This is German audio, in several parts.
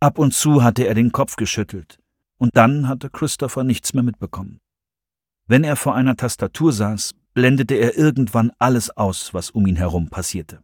Ab und zu hatte er den Kopf geschüttelt, und dann hatte Christopher nichts mehr mitbekommen. Wenn er vor einer Tastatur saß, blendete er irgendwann alles aus, was um ihn herum passierte.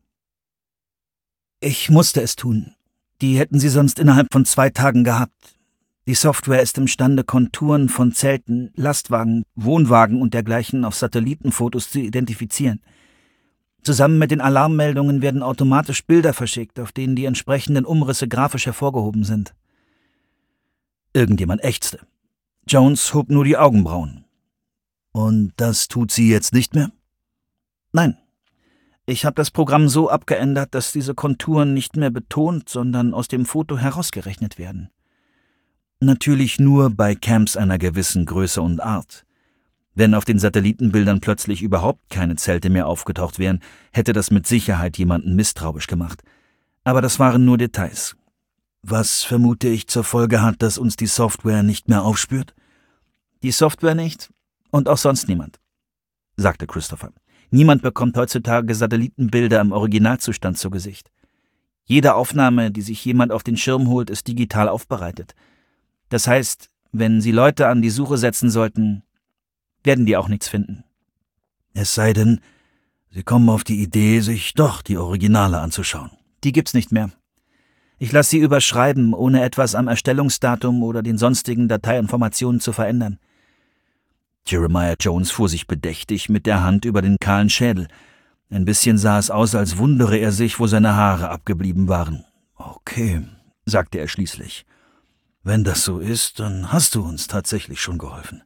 »Ich musste es tun. Die hätten sie sonst innerhalb von 2 Tagen gehabt. Die Software ist imstande, Konturen von Zelten, Lastwagen, Wohnwagen und dergleichen auf Satellitenfotos zu identifizieren. Zusammen mit den Alarmmeldungen werden automatisch Bilder verschickt, auf denen die entsprechenden Umrisse grafisch hervorgehoben sind.« Irgendjemand ächzte. Jones hob nur die Augenbrauen. »Und das tut sie jetzt nicht mehr?« »Nein. Ich habe das Programm so abgeändert, dass diese Konturen nicht mehr betont, sondern aus dem Foto herausgerechnet werden. Natürlich nur bei Camps einer gewissen Größe und Art. Wenn auf den Satellitenbildern plötzlich überhaupt keine Zelte mehr aufgetaucht wären, hätte das mit Sicherheit jemanden misstrauisch gemacht. Aber das waren nur Details. Was, vermute ich, zur Folge hat, dass uns die Software nicht mehr aufspürt?« »Die Software nicht und auch sonst niemand«, sagte Christopher. »Niemand bekommt heutzutage Satellitenbilder im Originalzustand zu Gesicht. Jede Aufnahme, die sich jemand auf den Schirm holt, ist digital aufbereitet. Das heißt, wenn Sie Leute an die Suche setzen sollten, werden die auch nichts finden.« »Es sei denn, Sie kommen auf die Idee, sich doch die Originale anzuschauen.« »Die gibt's nicht mehr. Ich lasse sie überschreiben, ohne etwas am Erstellungsdatum oder den sonstigen Dateiinformationen zu verändern.« Jeremiah Jones fuhr sich bedächtig mit der Hand über den kahlen Schädel. Ein bisschen sah es aus, als wundere er sich, wo seine Haare abgeblieben waren. »Okay«, sagte er schließlich. »Wenn das so ist, dann hast du uns tatsächlich schon geholfen.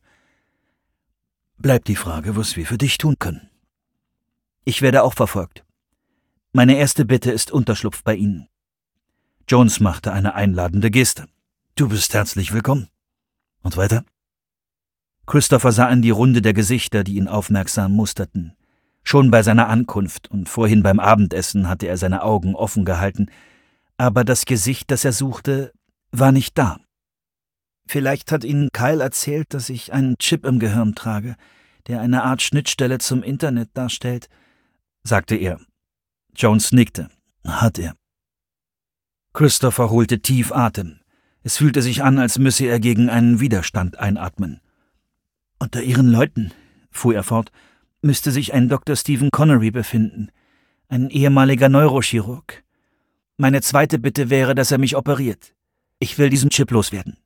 Bleibt die Frage, was wir für dich tun können.« »Ich werde auch verfolgt. Meine erste Bitte ist Unterschlupf bei Ihnen.« Jones machte eine einladende Geste. »Du bist herzlich willkommen. Und weiter?« Christopher sah in die Runde der Gesichter, die ihn aufmerksam musterten. Schon bei seiner Ankunft und vorhin beim Abendessen hatte er seine Augen offen gehalten, aber das Gesicht, das er suchte, war nicht da. »Vielleicht hat Ihnen Kyle erzählt, dass ich einen Chip im Gehirn trage, der eine Art Schnittstelle zum Internet darstellt«, sagte er. Jones nickte. »Hat er.« Christopher holte tief Atem. Es fühlte sich an, als müsse er gegen einen Widerstand einatmen. »Unter Ihren Leuten«, fuhr er fort, »müsste sich ein Dr. Stephen Connery befinden, ein ehemaliger Neurochirurg. Meine zweite Bitte wäre, dass er mich operiert. Ich will diesen Chip loswerden.«